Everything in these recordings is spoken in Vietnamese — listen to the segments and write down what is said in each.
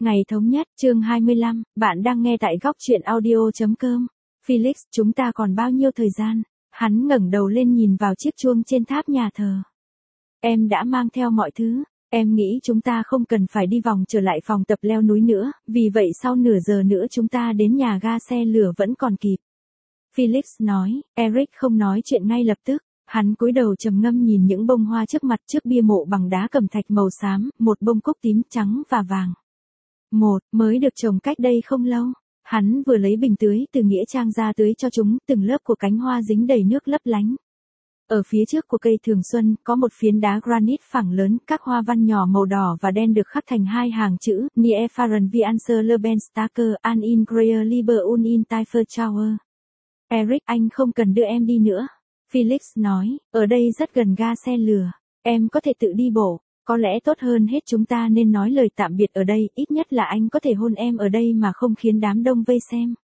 Ngày thống nhất, chương 25, bạn đang nghe tại góc truyện audio.com. Felix, chúng ta còn bao nhiêu thời gian? Hắn ngẩng đầu lên nhìn vào chiếc chuông trên tháp nhà thờ. Em đã mang theo mọi thứ. Em nghĩ chúng ta không cần phải đi vòng trở lại phòng tập leo núi nữa, vì vậy sau nửa giờ nữa chúng ta đến nhà ga xe lửa vẫn còn kịp. Felix nói, Eric không nói chuyện ngay lập tức. Hắn cúi đầu trầm ngâm nhìn những bông hoa trước mặt trước bia mộ bằng đá cẩm thạch màu xám, một bông cúc tím trắng và vàng. Mới được trồng cách đây không lâu. Hắn vừa lấy bình tưới từ nghĩa trang ra tưới cho chúng, từng lớp của cánh hoa dính đầy nước lấp lánh. Ở phía trước của cây thường xuân, có một phiến đá granite phẳng lớn, các hoa văn nhỏ màu đỏ và đen được khắc thành hai hàng chữ, Nie fahren wie Ansel Lebenstaker, an in Greer lieber und in Tiefer Schauer. Eric, anh không cần đưa em đi nữa. Felix nói, ở đây rất gần ga xe lửa. Em có thể tự đi bộ. Có lẽ tốt hơn hết chúng ta nên nói lời tạm biệt ở đây, ít nhất là anh có thể hôn em ở đây mà không khiến đám đông vây xem.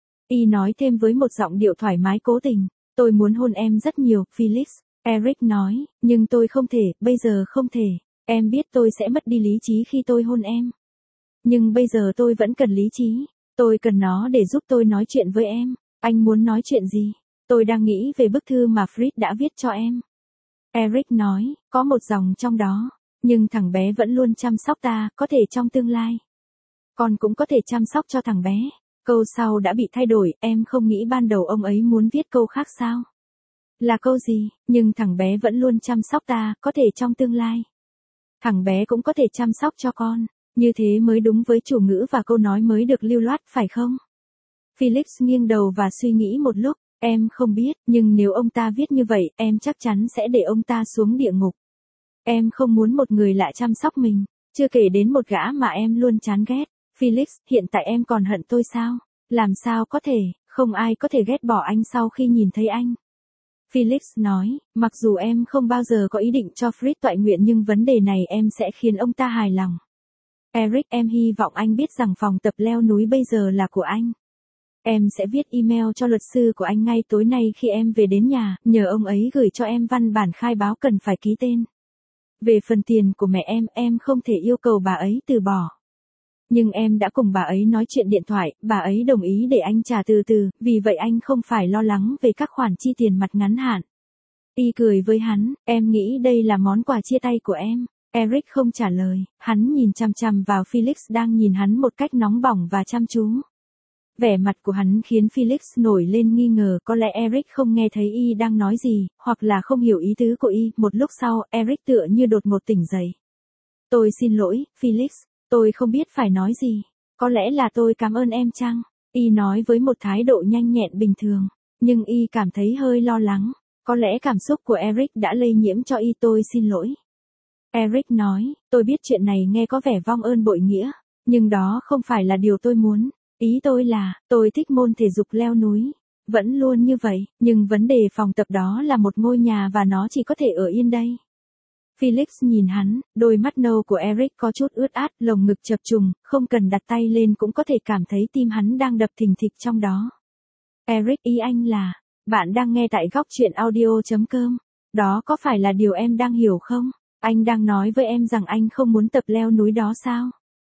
Y nói thêm với một giọng điệu thoải mái cố tình, tôi muốn hôn em rất nhiều, Felix. Eric nói, nhưng tôi không thể, bây giờ không thể. Em biết tôi sẽ mất đi lý trí khi tôi hôn em. Nhưng bây giờ tôi vẫn cần lý trí. Tôi cần nó để giúp tôi nói chuyện với em. Anh muốn nói chuyện gì? Tôi đang nghĩ về bức thư mà Fritz đã viết cho em. Eric nói, có một dòng trong đó. Nhưng thằng bé vẫn luôn chăm sóc ta, có thể trong tương lai. Con cũng có thể chăm sóc cho thằng bé. Câu sau đã bị thay đổi, em không nghĩ ban đầu ông ấy muốn viết câu khác sao? Là câu gì? Nhưng thằng bé vẫn luôn chăm sóc ta, có thể trong tương lai. Thằng bé cũng có thể chăm sóc cho con. Như thế mới đúng với chủ ngữ và câu nói mới được lưu loát, phải không? Felix nghiêng đầu và suy nghĩ một lúc. Em không biết, nhưng nếu ông ta viết như vậy, em chắc chắn sẽ để ông ta xuống địa ngục. Em không muốn một người lạ chăm sóc mình, chưa kể đến một gã mà em luôn chán ghét. Felix, hiện tại em còn hận tôi sao? Làm sao có thể, không ai có thể ghét bỏ anh sau khi nhìn thấy anh. Felix nói, mặc dù em không bao giờ có ý định cho Fritz toại nguyện nhưng vấn đề này em sẽ khiến ông ta hài lòng. Eric, em hy vọng anh biết rằng phòng tập leo núi bây giờ là của anh. Em sẽ viết email cho luật sư của anh ngay tối nay khi em về đến nhà, nhờ ông ấy gửi cho em văn bản khai báo cần phải ký tên. Về phần tiền của mẹ em không thể yêu cầu bà ấy từ bỏ. Nhưng em đã cùng bà ấy nói chuyện điện thoại, bà ấy đồng ý để anh trả từ từ, vì vậy anh không phải lo lắng về các khoản chi tiền mặt ngắn hạn. Y cười với hắn, em nghĩ đây là món quà chia tay của em. Eric không trả lời, hắn nhìn chằm chằm vào Felix đang nhìn hắn một cách nóng bỏng và chăm chú. Vẻ mặt của hắn khiến Felix nổi lên nghi ngờ, có lẽ Eric không nghe thấy Y đang nói gì, hoặc là không hiểu ý tứ của Y. Một lúc sau, Eric tựa như đột ngột tỉnh dậy. Tôi xin lỗi, Felix, tôi không biết phải nói gì. Có lẽ là tôi cảm ơn em chăng? Y nói với một thái độ nhanh nhẹn bình thường, nhưng Y cảm thấy hơi lo lắng. Có lẽ cảm xúc của Eric đã lây nhiễm cho Y. Tôi xin lỗi. Eric nói, tôi biết chuyện này nghe có vẻ vong ơn bội nghĩa, nhưng đó không phải là điều tôi muốn. Ý tôi là, tôi thích môn thể dục leo núi. Vẫn luôn như vậy, nhưng vấn đề phòng tập đó là một ngôi nhà và nó chỉ có thể ở yên đây. Felix nhìn hắn, đôi mắt nâu của Eric có chút ướt át, lồng ngực chập trùng, không cần đặt tay lên cũng có thể cảm thấy tim hắn đang đập thình thịch trong đó. Eric, ý anh là, bạn đang nghe tại góc truyện audio.com. Đó có phải là điều em đang hiểu không? Anh đang nói với em rằng anh không muốn tập leo núi đó sao?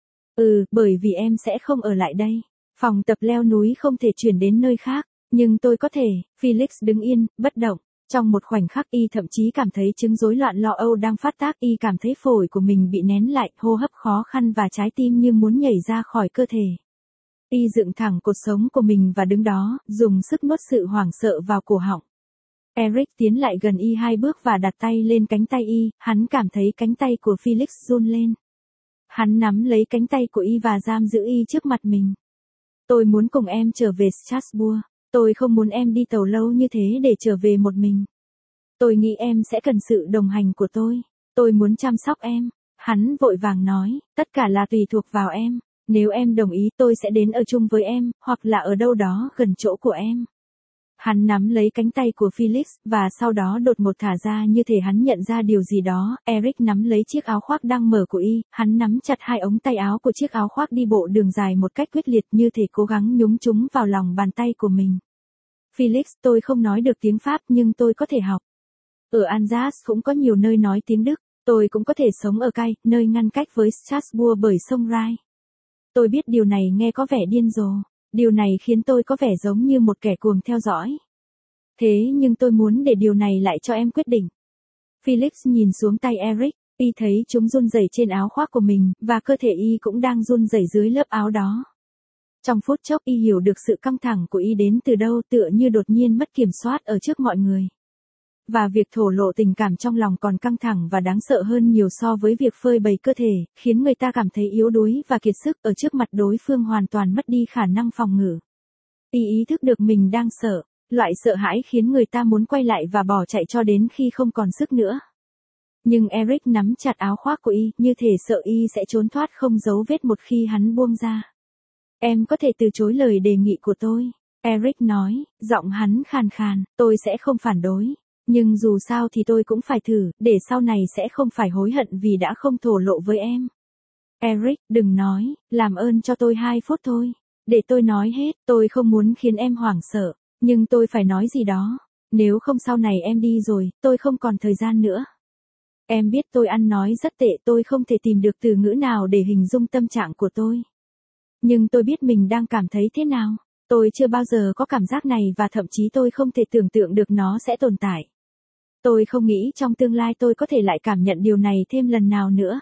Bởi vì em sẽ không ở lại đây. Phòng tập leo núi không thể chuyển đến nơi khác, nhưng tôi có thể. Felix đứng yên, bất động. Trong một khoảnh khắc Y thậm chí cảm thấy chứng rối loạn lo âu đang phát tác. Y cảm thấy phổi của mình bị nén lại, hô hấp khó khăn và trái tim như muốn nhảy ra khỏi cơ thể. Y dựng thẳng cột sống của mình và đứng đó, dùng sức nuốt sự hoảng sợ vào cổ họng. Eric tiến lại gần Y 2 bước và đặt tay lên cánh tay Y, hắn cảm thấy cánh tay của Felix run lên. Hắn nắm lấy cánh tay của Y và giam giữ Y trước mặt mình. Tôi muốn cùng em trở về Strasbourg. Tôi không muốn em đi tàu lâu như thế để trở về một mình. Tôi nghĩ em sẽ cần sự đồng hành của tôi. Tôi muốn chăm sóc em. Hắn vội vàng nói, tất cả là tùy thuộc vào em. Nếu em đồng ý tôi sẽ đến ở chung với em, hoặc là ở đâu đó gần chỗ của em. Hắn nắm lấy cánh tay của Felix, và sau đó đột ngột thả ra như thể hắn nhận ra điều gì đó. Eric nắm lấy chiếc áo khoác đang mở của Y, hắn nắm chặt hai ống tay áo của chiếc áo khoác đi bộ đường dài một cách quyết liệt như thể cố gắng nhúng chúng vào lòng bàn tay của mình. Felix, tôi không nói được tiếng Pháp nhưng tôi có thể học. Ở Alsace cũng có nhiều nơi nói tiếng Đức, tôi cũng có thể sống ở Cay, nơi ngăn cách với Strasbourg bởi sông Rhine. Tôi biết điều này nghe có vẻ điên rồ, điều này khiến tôi có vẻ giống như một kẻ cuồng theo dõi. Thế nhưng tôi muốn để điều này lại cho em quyết định. Felix nhìn xuống tay Eric, y thấy chúng run rẩy trên áo khoác của mình, và cơ thể y cũng đang run rẩy dưới lớp áo đó. Trong phút chốc y hiểu được sự căng thẳng của y đến từ đâu, tựa như đột nhiên mất kiểm soát ở trước mọi người. Và việc thổ lộ tình cảm trong lòng còn căng thẳng và đáng sợ hơn nhiều so với việc phơi bày cơ thể, khiến người ta cảm thấy yếu đuối và kiệt sức ở trước mặt đối phương hoàn toàn mất đi khả năng phòng ngự. Y ý thức được mình đang sợ, loại sợ hãi khiến người ta muốn quay lại và bỏ chạy cho đến khi không còn sức nữa. Nhưng Eric nắm chặt áo khoác của y, như thể sợ y sẽ trốn thoát không dấu vết một khi hắn buông ra. Em có thể từ chối lời đề nghị của tôi, Eric nói, giọng hắn khàn khàn, tôi sẽ không phản đối. Nhưng dù sao thì tôi cũng phải thử, để sau này sẽ không phải hối hận vì đã không thổ lộ với em. Eric, đừng nói, làm ơn cho tôi 2 phút thôi. Để tôi nói hết, tôi không muốn khiến em hoảng sợ, nhưng tôi phải nói gì đó. Nếu không sau này em đi rồi, tôi không còn thời gian nữa. Em biết tôi ăn nói rất tệ, tôi không thể tìm được từ ngữ nào để hình dung tâm trạng của tôi. Nhưng tôi biết mình đang cảm thấy thế nào. Tôi chưa bao giờ có cảm giác này và thậm chí tôi không thể tưởng tượng được nó sẽ tồn tại. Tôi không nghĩ trong tương lai tôi có thể lại cảm nhận điều này thêm lần nào nữa.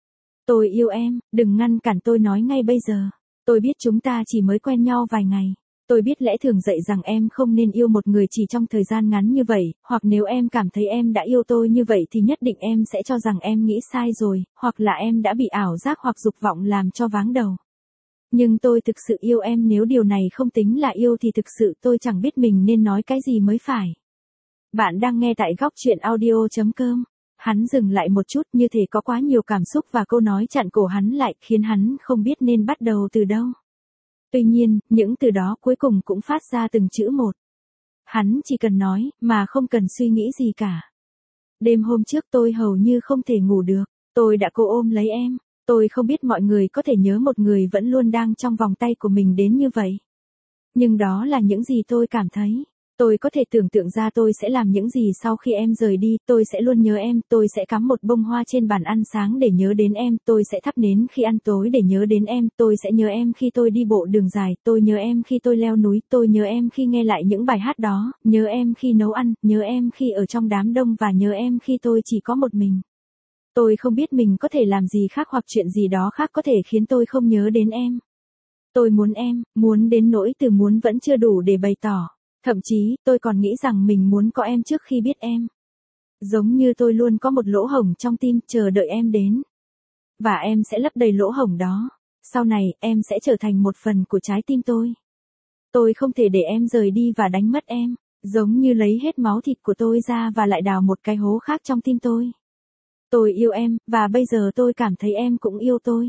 Tôi yêu em, đừng ngăn cản tôi nói ngay bây giờ. Tôi biết chúng ta chỉ mới quen nhau vài ngày. Tôi biết lẽ thường dạy rằng em không nên yêu một người chỉ trong thời gian ngắn như vậy, hoặc nếu em cảm thấy em đã yêu tôi như vậy thì nhất định em sẽ cho rằng em nghĩ sai rồi, hoặc là em đã bị ảo giác hoặc dục vọng làm cho váng đầu. Nhưng tôi thực sự yêu em, nếu điều này không tính là yêu thì thực sự tôi chẳng biết mình nên nói cái gì mới phải. Bạn đang nghe tại góc truyện audio.com. Hắn dừng lại một chút, như thể có quá nhiều cảm xúc và câu nói chặn cổ hắn lại, khiến hắn không biết nên bắt đầu từ đâu. Tuy nhiên, những từ đó cuối cùng cũng phát ra từng chữ một. Hắn chỉ cần nói, mà không cần suy nghĩ gì cả. Đêm hôm trước tôi hầu như không thể ngủ được. Tôi đã cố ôm lấy em. Tôi không biết mọi người có thể nhớ một người vẫn luôn đang trong vòng tay của mình đến như vậy. Nhưng đó là những gì tôi cảm thấy. Tôi có thể tưởng tượng ra tôi sẽ làm những gì sau khi em rời đi, tôi sẽ luôn nhớ em, tôi sẽ cắm một bông hoa trên bàn ăn sáng để nhớ đến em, tôi sẽ thắp nến khi ăn tối để nhớ đến em, tôi sẽ nhớ em khi tôi đi bộ đường dài, tôi nhớ em khi tôi leo núi, tôi nhớ em khi nghe lại những bài hát đó, nhớ em khi nấu ăn, nhớ em khi ở trong đám đông và nhớ em khi tôi chỉ có một mình. Tôi không biết mình có thể làm gì khác hoặc chuyện gì đó khác có thể khiến tôi không nhớ đến em. Tôi muốn em, muốn đến nỗi từ muốn vẫn chưa đủ để bày tỏ. Thậm chí, tôi còn nghĩ rằng mình muốn có em trước khi biết em. Giống như tôi luôn có một lỗ hổng trong tim, chờ đợi em đến. Và em sẽ lấp đầy lỗ hổng đó. Sau này, em sẽ trở thành một phần của trái tim tôi. Tôi không thể để em rời đi và đánh mất em. Giống như lấy hết máu thịt của tôi ra và lại đào một cái hố khác trong tim tôi. Tôi yêu em, và bây giờ tôi cảm thấy em cũng yêu tôi.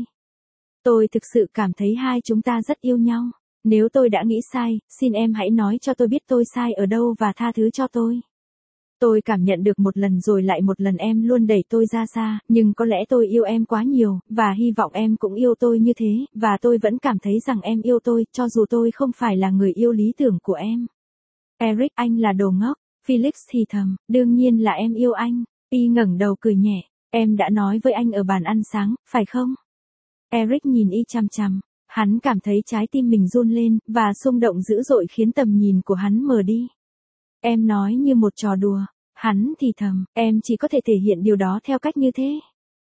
Tôi thực sự cảm thấy hai chúng ta rất yêu nhau. Nếu tôi đã nghĩ sai, xin em hãy nói cho tôi biết tôi sai ở đâu và tha thứ cho tôi. Tôi cảm nhận được một lần rồi lại một lần em luôn đẩy tôi ra xa, nhưng có lẽ tôi yêu em quá nhiều, và hy vọng em cũng yêu tôi như thế, và tôi vẫn cảm thấy rằng em yêu tôi, cho dù tôi không phải là người yêu lý tưởng của em. Eric, anh là đồ ngốc. Felix thì thầm, đương nhiên là em yêu anh. Y ngẩng đầu cười nhẹ, em đã nói với anh ở bàn ăn sáng, phải không? Eric nhìn y chằm chằm. Hắn cảm thấy trái tim mình run lên, và xung động dữ dội khiến tầm nhìn của hắn mờ đi. Em nói như một trò đùa. Hắn thì thầm, em chỉ có thể thể hiện điều đó theo cách như thế.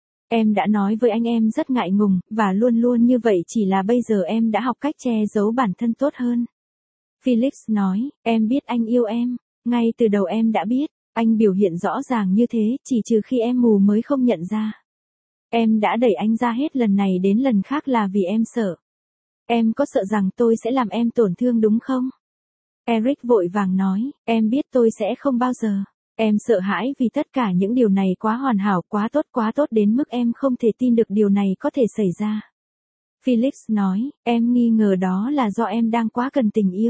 Em đã nói với anh em rất ngại ngùng, và luôn luôn như vậy, chỉ là bây giờ em đã học cách che giấu bản thân tốt hơn. Felix nói, em biết anh yêu em. Ngay từ đầu em đã biết, anh biểu hiện rõ ràng như thế, chỉ trừ khi em mù mới không nhận ra. Em đã đẩy anh ra hết lần này đến lần khác là vì em sợ. Em có sợ rằng tôi sẽ làm em tổn thương đúng không? Eric vội vàng nói, em biết tôi sẽ không bao giờ. Em sợ hãi vì tất cả những điều này quá hoàn hảo, quá tốt đến mức em không thể tin được điều này có thể xảy ra. Felix nói, em nghi ngờ đó là do em đang quá cần tình yêu.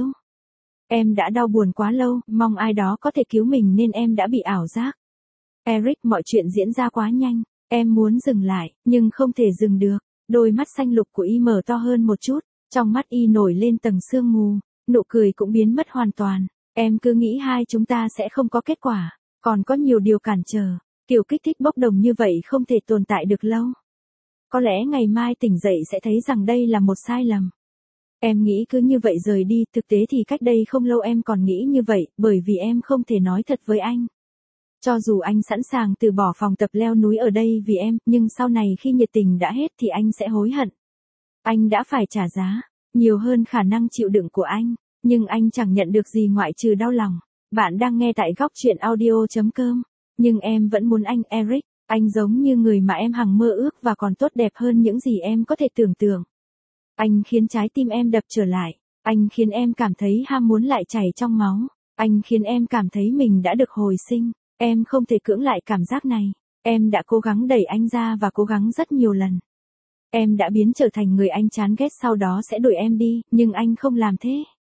Em đã đau buồn quá lâu, mong ai đó có thể cứu mình nên em đã bị ảo giác. Eric, mọi chuyện diễn ra quá nhanh. Em muốn dừng lại, nhưng không thể dừng được. Đôi mắt xanh lục của y mở to hơn một chút, trong mắt y nổi lên tầng sương mù, nụ cười cũng biến mất hoàn toàn. Em cứ nghĩ hai chúng ta sẽ không có kết quả, còn có nhiều điều cản trở, kiểu kích thích bốc đồng như vậy không thể tồn tại được lâu. Có lẽ ngày mai tỉnh dậy sẽ thấy rằng đây là một sai lầm. Em nghĩ cứ như vậy rời đi, thực tế thì cách đây không lâu em còn nghĩ như vậy, bởi vì em không thể nói thật với anh. Cho dù anh sẵn sàng từ bỏ phòng tập leo núi ở đây vì em, nhưng sau này khi nhiệt tình đã hết thì anh sẽ hối hận. Anh đã phải trả giá, nhiều hơn khả năng chịu đựng của anh, nhưng anh chẳng nhận được gì ngoại trừ đau lòng. Bạn đang nghe tại góc truyện audio.com. Nhưng em vẫn muốn anh, Eric. Anh giống như người mà em hằng mơ ước và còn tốt đẹp hơn những gì em có thể tưởng tượng. Anh khiến trái tim em đập trở lại. Anh khiến em cảm thấy ham muốn lại chảy trong máu. Anh khiến em cảm thấy mình đã được hồi sinh. Em không thể cưỡng lại cảm giác này. Em đã cố gắng đẩy anh ra và cố gắng rất nhiều lần. Em đã biến trở thành người anh chán ghét sau đó sẽ đuổi em đi, nhưng anh không làm thế.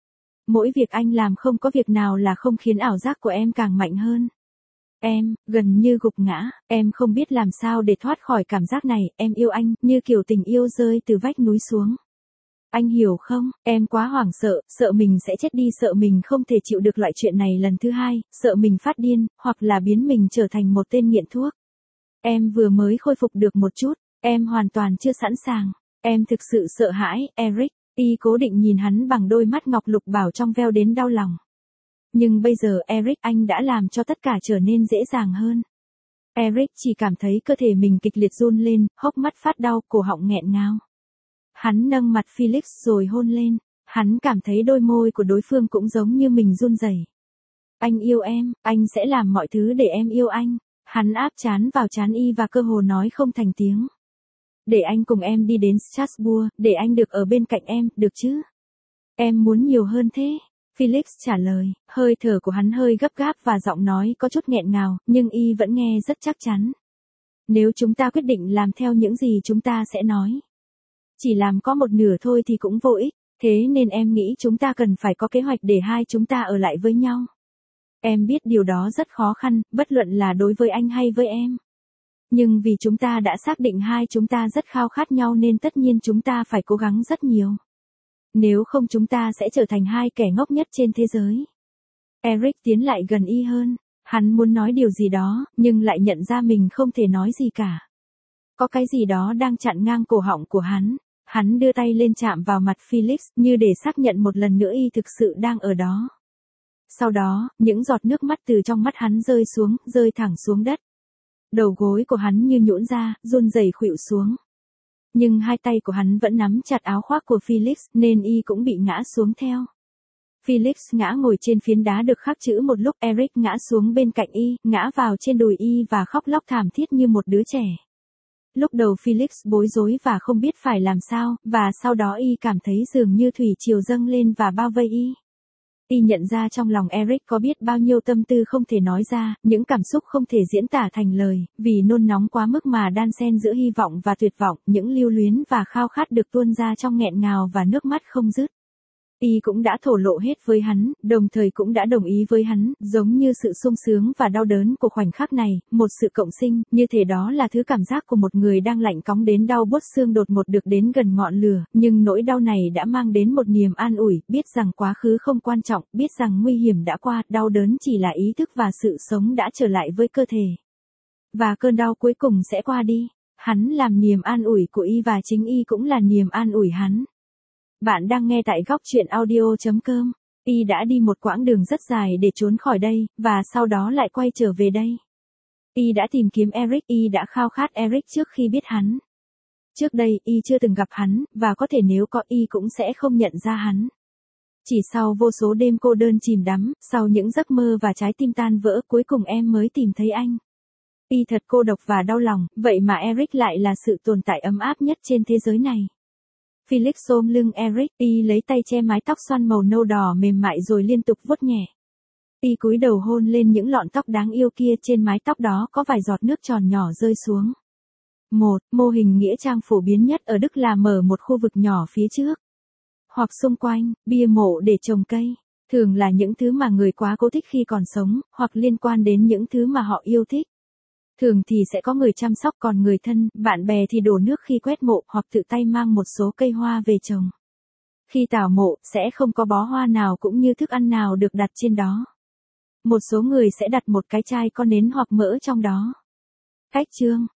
Mỗi việc anh làm không có việc nào là không khiến ảo giác của em càng mạnh hơn. Em, gần như gục ngã, em không biết làm sao để thoát khỏi cảm giác này, em yêu anh, như kiểu tình yêu rơi từ vách núi xuống. Anh hiểu không, em quá hoảng sợ, sợ mình sẽ chết đi, sợ mình không thể chịu được loại chuyện này lần thứ hai, sợ mình phát điên, hoặc là biến mình trở thành một tên nghiện thuốc. Em vừa mới khôi phục được một chút, em hoàn toàn chưa sẵn sàng, em thực sự sợ hãi, Eric. Y cố định nhìn hắn bằng đôi mắt ngọc lục bảo trong veo đến đau lòng. Nhưng bây giờ Eric, anh đã làm cho tất cả trở nên dễ dàng hơn. Eric chỉ cảm thấy cơ thể mình kịch liệt run lên, hốc mắt phát đau, cổ họng nghẹn ngào. Hắn nâng mặt Felix rồi hôn lên. Hắn cảm thấy đôi môi của đối phương cũng giống như mình run rẩy. Anh yêu em, anh sẽ làm mọi thứ để em yêu anh. Hắn áp trán vào trán Y và cơ hồ nói không thành tiếng. Để anh cùng em đi đến Strasbourg, để anh được ở bên cạnh em, được chứ? Em muốn nhiều hơn thế. Felix trả lời, hơi thở của hắn hơi gấp gáp và giọng nói có chút nghẹn ngào, nhưng Y vẫn nghe rất chắc chắn. Nếu chúng ta quyết định làm theo những gì chúng ta sẽ nói. Chỉ làm có một nửa thôi thì cũng vô ích, thế nên em nghĩ chúng ta cần phải có kế hoạch để hai chúng ta ở lại với nhau. Em biết điều đó rất khó khăn, bất luận là đối với anh hay với em. Nhưng vì chúng ta đã xác định hai chúng ta rất khao khát nhau nên tất nhiên chúng ta phải cố gắng rất nhiều. Nếu không chúng ta sẽ trở thành hai kẻ ngốc nhất trên thế giới. Eric tiến lại gần Y hơn. Hắn muốn nói điều gì đó, nhưng lại nhận ra mình không thể nói gì cả. Có cái gì đó đang chặn ngang cổ họng của hắn. Hắn đưa tay lên chạm vào mặt Felix, như để xác nhận một lần nữa Y thực sự đang ở đó. Sau đó, những giọt nước mắt từ trong mắt hắn rơi xuống, rơi thẳng xuống đất. Đầu gối của hắn như nhũn ra, run rẩy khuỵu xuống. Nhưng hai tay của hắn vẫn nắm chặt áo khoác của Felix, nên Y cũng bị ngã xuống theo. Felix ngã ngồi trên phiến đá được khắc chữ một lúc, Eric ngã xuống bên cạnh Y, ngã vào trên đùi Y và khóc lóc thảm thiết như một đứa trẻ. Lúc đầu Felix bối rối và không biết phải làm sao, và sau đó Y cảm thấy dường như thủy triều dâng lên và bao vây Y. Y nhận ra trong lòng Eric có biết bao nhiêu tâm tư không thể nói ra, những cảm xúc không thể diễn tả thành lời, vì nôn nóng quá mức mà đan xen giữa hy vọng và tuyệt vọng, những lưu luyến và khao khát được tuôn ra trong nghẹn ngào và nước mắt không dứt. Y cũng đã thổ lộ hết với hắn, đồng thời cũng đã đồng ý với hắn, giống như sự sung sướng và đau đớn của khoảnh khắc này, một sự cộng sinh, như thể đó là thứ cảm giác của một người đang lạnh cóng đến đau buốt xương đột ngột được đến gần ngọn lửa, nhưng nỗi đau này đã mang đến một niềm an ủi, biết rằng quá khứ không quan trọng, biết rằng nguy hiểm đã qua, đau đớn chỉ là ý thức và sự sống đã trở lại với cơ thể. Và cơn đau cuối cùng sẽ qua đi. Hắn làm niềm an ủi của Y và chính Y cũng là niềm an ủi hắn. Bạn đang nghe tại góc truyện audio.com. Y đã đi một quãng đường rất dài để trốn khỏi đây, và sau đó lại quay trở về đây. Y đã tìm kiếm Eric, Y đã khao khát Eric trước khi biết hắn. Trước đây, Y chưa từng gặp hắn, và có thể nếu có Y cũng sẽ không nhận ra hắn. Chỉ sau vô số đêm cô đơn chìm đắm, sau những giấc mơ và trái tim tan vỡ, cuối cùng em mới tìm thấy anh. Y thật cô độc và đau lòng, vậy mà Eric lại là sự tồn tại ấm áp nhất trên thế giới này. Felix ôm lưng Eric, Y lấy tay che mái tóc xoăn màu nâu đỏ mềm mại rồi liên tục vuốt nhẹ. Y cúi đầu hôn lên những lọn tóc đáng yêu kia, trên mái tóc đó có vài giọt nước tròn nhỏ rơi xuống. Mô hình nghĩa trang phổ biến nhất ở Đức là mở một khu vực nhỏ phía trước. Hoặc xung quanh, bia mộ để trồng cây. Thường là những thứ mà người quá cố thích khi còn sống, hoặc liên quan đến những thứ mà họ yêu thích. Thường thì sẽ có người chăm sóc, còn người thân, bạn bè thì đổ nước khi quét mộ, hoặc tự tay mang một số cây hoa về trồng. Khi tảo mộ, sẽ không có bó hoa nào cũng như thức ăn nào được đặt trên đó. Một số người sẽ đặt một cái chai có nến hoặc mỡ trong đó. Cách chương